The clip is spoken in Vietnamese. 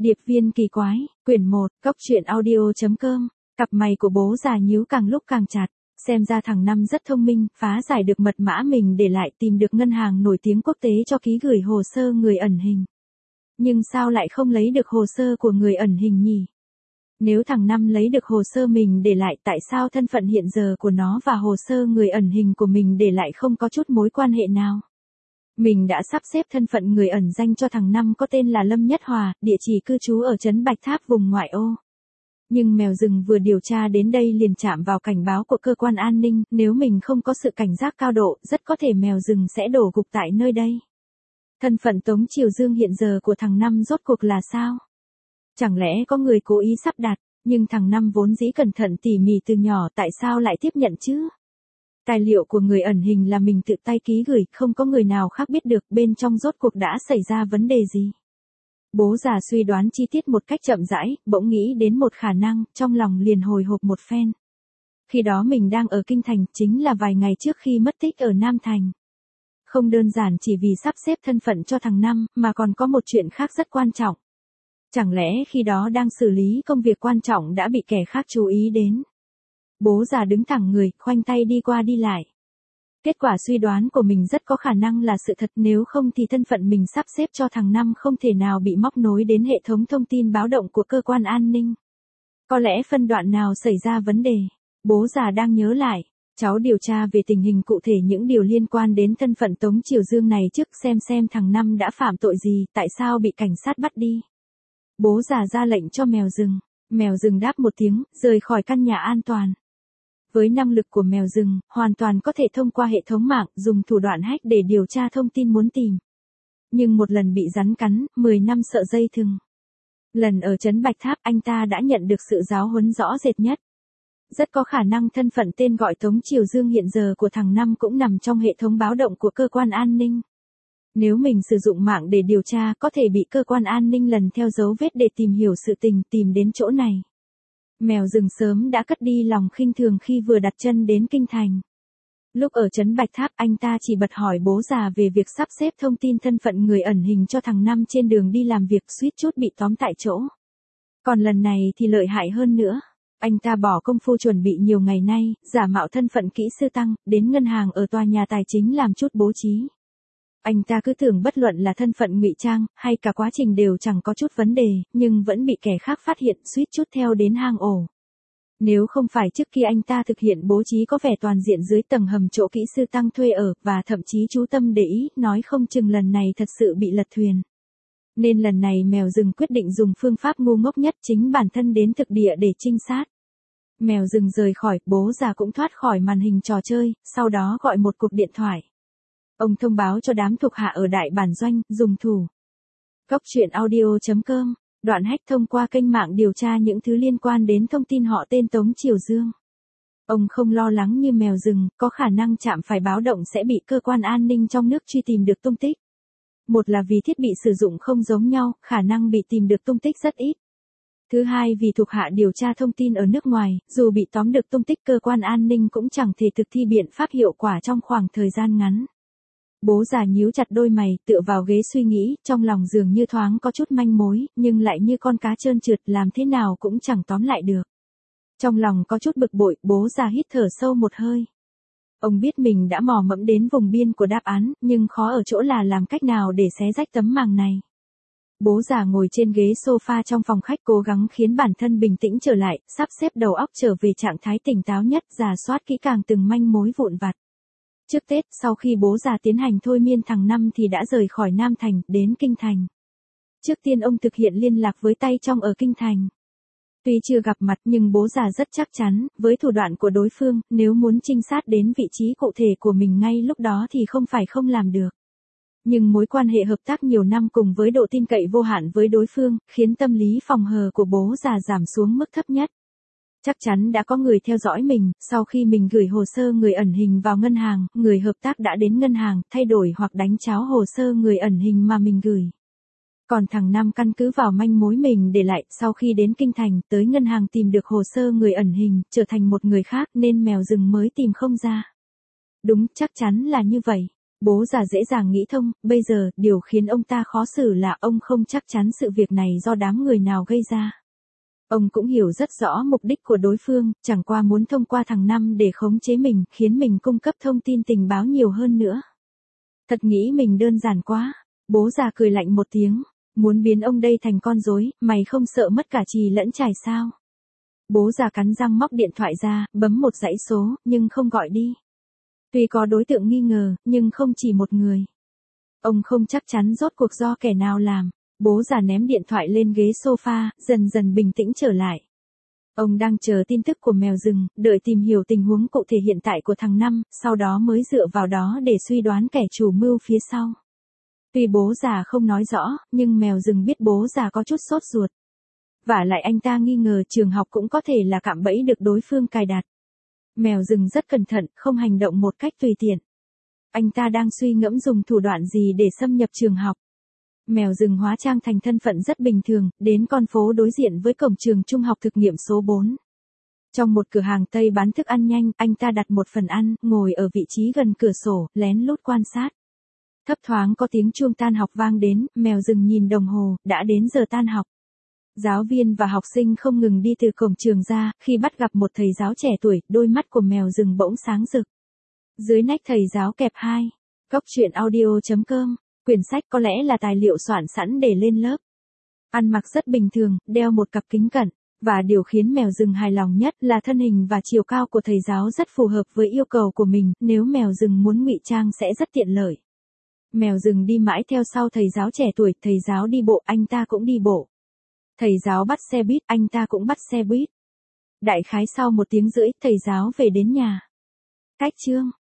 Điệp viên kỳ quái, quyển 1, cốc truyện audio.com, cặp mày của bố già nhíu càng lúc càng chặt, xem ra thằng Năm rất thông minh, phá giải được mật mã mình để lại, tìm được ngân hàng nổi tiếng quốc tế cho ký gửi hồ sơ người ẩn hình. Nhưng sao lại không lấy được hồ sơ của người ẩn hình nhỉ? Nếu thằng Năm lấy được hồ sơ mình để lại, tại sao thân phận hiện giờ của nó và hồ sơ người ẩn hình của mình để lại không có chút mối quan hệ nào? Mình đã sắp xếp thân phận người ẩn danh cho thằng Năm có tên là Lâm Nhất Hòa, địa chỉ cư trú ở trấn Bạch Tháp vùng ngoại ô. Nhưng mèo rừng vừa điều tra đến đây liền chạm vào cảnh báo của cơ quan an ninh, nếu mình không có sự cảnh giác cao độ, rất có thể mèo rừng sẽ đổ gục tại nơi đây. Thân phận Tống Triều Dương hiện giờ của thằng Năm rốt cuộc là sao? Chẳng lẽ có người cố ý sắp đặt, nhưng thằng Năm vốn dĩ cẩn thận tỉ mỉ từ nhỏ, tại sao lại tiếp nhận chứ? Tài liệu của người ẩn hình là mình tự tay ký gửi, không có người nào khác biết được bên trong rốt cuộc đã xảy ra vấn đề gì. Bố già suy đoán chi tiết một cách chậm rãi, bỗng nghĩ đến một khả năng, trong lòng liền hồi hộp một phen. Khi đó mình đang ở Kinh Thành, chính là vài ngày trước khi mất tích ở Nam Thành. Không đơn giản chỉ vì sắp xếp thân phận cho thằng Năm, mà còn có một chuyện khác rất quan trọng. Chẳng lẽ khi đó đang xử lý công việc quan trọng đã bị kẻ khác chú ý đến? Bố già đứng thẳng người, khoanh tay đi qua đi lại. Kết quả suy đoán của mình rất có khả năng là sự thật, nếu không thì thân phận mình sắp xếp cho thằng Năm không thể nào bị móc nối đến hệ thống thông tin báo động của cơ quan an ninh. Có lẽ phân đoạn nào xảy ra vấn đề? Bố già đang nhớ lại. Cháu điều tra về tình hình cụ thể những điều liên quan đến thân phận Tống Triều Dương này trước, xem thằng Năm đã phạm tội gì, tại sao bị cảnh sát bắt đi. Bố già ra lệnh cho mèo rừng. Mèo rừng đáp một tiếng, rời khỏi căn nhà an toàn. Với năng lực của mèo rừng, hoàn toàn có thể thông qua hệ thống mạng, dùng thủ đoạn hack để điều tra thông tin muốn tìm. Nhưng một lần bị rắn cắn, 10 năm sợ dây thừng. Lần ở trấn Bạch Tháp, anh ta đã nhận được sự giáo huấn rõ rệt nhất. Rất có khả năng thân phận tên gọi Tống Triều Dương hiện giờ của thằng Năm cũng nằm trong hệ thống báo động của cơ quan an ninh. Nếu mình sử dụng mạng để điều tra, có thể bị cơ quan an ninh lần theo dấu vết để tìm hiểu sự tình, tìm đến chỗ này. Mèo rừng sớm đã cất đi lòng khinh thường khi vừa đặt chân đến Kinh Thành. Lúc ở trấn Bạch Tháp, anh ta chỉ bật hỏi bố già về việc sắp xếp thông tin thân phận người ẩn hình cho thằng Năm trên đường đi làm việc, suýt chút bị tóm tại chỗ. Còn lần này thì lợi hại hơn nữa. Anh ta bỏ công phu chuẩn bị nhiều ngày nay, giả mạo thân phận kỹ sư Tăng, đến ngân hàng ở tòa nhà tài chính làm chút bố trí. Anh ta cứ tưởng bất luận là thân phận ngụy trang, hay cả quá trình đều chẳng có chút vấn đề, nhưng vẫn bị kẻ khác phát hiện, suýt chút theo đến hang ổ. Nếu không phải trước khi anh ta thực hiện bố trí có vẻ toàn diện dưới tầng hầm chỗ kỹ sư Tăng thuê ở, và thậm chí chú tâm để ý, nói không chừng lần này thật sự bị lật thuyền. Nên lần này mèo rừng quyết định dùng phương pháp ngu ngốc nhất, chính bản thân đến thực địa để trinh sát. Mèo rừng rời khỏi, bố già cũng thoát khỏi màn hình trò chơi, sau đó gọi một cuộc điện thoại. Ông thông báo cho đám thuộc hạ ở đại bản doanh, dùng thủ. Cốc truyện audio.com, đoạn hack thông qua kênh mạng điều tra những thứ liên quan đến thông tin họ tên Tống Triều Dương. Ông không lo lắng như mèo rừng, có khả năng chạm phải báo động sẽ bị cơ quan an ninh trong nước truy tìm được tung tích. Một là vì thiết bị sử dụng không giống nhau, khả năng bị tìm được tung tích rất ít. Thứ hai vì thuộc hạ điều tra thông tin ở nước ngoài, dù bị tóm được tung tích cơ quan an ninh cũng chẳng thể thực thi biện pháp hiệu quả trong khoảng thời gian ngắn. Bố già nhíu chặt đôi mày, tựa vào ghế suy nghĩ, trong lòng dường như thoáng có chút manh mối, nhưng lại như con cá trơn trượt, làm thế nào cũng chẳng tóm lại được. Trong lòng có chút bực bội, bố già hít thở sâu một hơi. Ông biết mình đã mò mẫm đến vùng biên của đáp án, nhưng khó ở chỗ là làm cách nào để xé rách tấm màng này. Bố già ngồi trên ghế sofa trong phòng khách, cố gắng khiến bản thân bình tĩnh trở lại, sắp xếp đầu óc trở về trạng thái tỉnh táo nhất, rà soát kỹ càng từng manh mối vụn vặt. Trước Tết, sau khi bố già tiến hành thôi miên thằng Năm thì đã rời khỏi Nam Thành, đến Kinh Thành. Trước tiên ông thực hiện liên lạc với tay trong ở Kinh Thành. Tuy chưa gặp mặt nhưng bố già rất chắc chắn, với thủ đoạn của đối phương, nếu muốn trinh sát đến vị trí cụ thể của mình ngay lúc đó thì không phải không làm được. Nhưng mối quan hệ hợp tác nhiều năm cùng với độ tin cậy vô hạn với đối phương, khiến tâm lý phòng hờ của bố già giảm xuống mức thấp nhất. Chắc chắn đã có người theo dõi mình, sau khi mình gửi hồ sơ người ẩn hình vào ngân hàng, người hợp tác đã đến ngân hàng, thay đổi hoặc đánh tráo hồ sơ người ẩn hình mà mình gửi. Còn thằng Năm căn cứ vào manh mối mình để lại, sau khi đến Kinh Thành, tới ngân hàng tìm được hồ sơ người ẩn hình, trở thành một người khác nên mèo rừng mới tìm không ra. Đúng, chắc chắn là như vậy. Bố già dễ dàng nghĩ thông, bây giờ, điều khiến ông ta khó xử là ông không chắc chắn sự việc này do đám người nào gây ra. Ông cũng hiểu rất rõ mục đích của đối phương, chẳng qua muốn thông qua thằng Năm để khống chế mình, khiến mình cung cấp thông tin tình báo nhiều hơn nữa. Thật nghĩ mình đơn giản quá. Bố già cười lạnh một tiếng. Muốn biến ông đây thành con rối, mày không sợ mất cả chì lẫn chài sao? Bố già cắn răng móc điện thoại ra, bấm một dãy số, nhưng không gọi đi. Tuy có đối tượng nghi ngờ, nhưng không chỉ một người. Ông không chắc chắn rốt cuộc do kẻ nào làm. Bố già ném điện thoại lên ghế sofa, dần dần bình tĩnh trở lại. Ông đang chờ tin tức của mèo rừng, đợi tìm hiểu tình huống cụ thể hiện tại của thằng Năm, sau đó mới dựa vào đó để suy đoán kẻ chủ mưu phía sau. Tuy bố già không nói rõ, nhưng mèo rừng biết bố già có chút sốt ruột. Vả lại anh ta nghi ngờ trường học cũng có thể là cạm bẫy được đối phương cài đặt. Mèo rừng rất cẩn thận, không hành động một cách tùy tiện. Anh ta đang suy ngẫm dùng thủ đoạn gì để xâm nhập trường học. Mèo rừng hóa trang thành thân phận rất bình thường, đến con phố đối diện với cổng trường trung học thực nghiệm số 4. Trong một cửa hàng Tây bán thức ăn nhanh, anh ta đặt một phần ăn, ngồi ở vị trí gần cửa sổ, lén lút quan sát. Thấp thoáng có tiếng chuông tan học vang đến, mèo rừng nhìn đồng hồ, đã đến giờ tan học. Giáo viên và học sinh không ngừng đi từ cổng trường ra, khi bắt gặp một thầy giáo trẻ tuổi, đôi mắt của mèo rừng bỗng sáng rực. Dưới nách thầy giáo kẹp hai. Góc truyện audio.com. Quyển sách có lẽ là tài liệu soạn sẵn để lên lớp. Ăn mặc rất bình thường, đeo một cặp kính cận. Và điều khiến mèo rừng hài lòng nhất là thân hình và chiều cao của thầy giáo rất phù hợp với yêu cầu của mình, nếu mèo rừng muốn ngụy trang sẽ rất tiện lợi. Mèo rừng đi mãi theo sau thầy giáo trẻ tuổi, thầy giáo đi bộ, anh ta cũng đi bộ. Thầy giáo bắt xe buýt, anh ta cũng bắt xe buýt. Đại khái sau 1 tiếng rưỡi, thầy giáo về đến nhà. Cách chương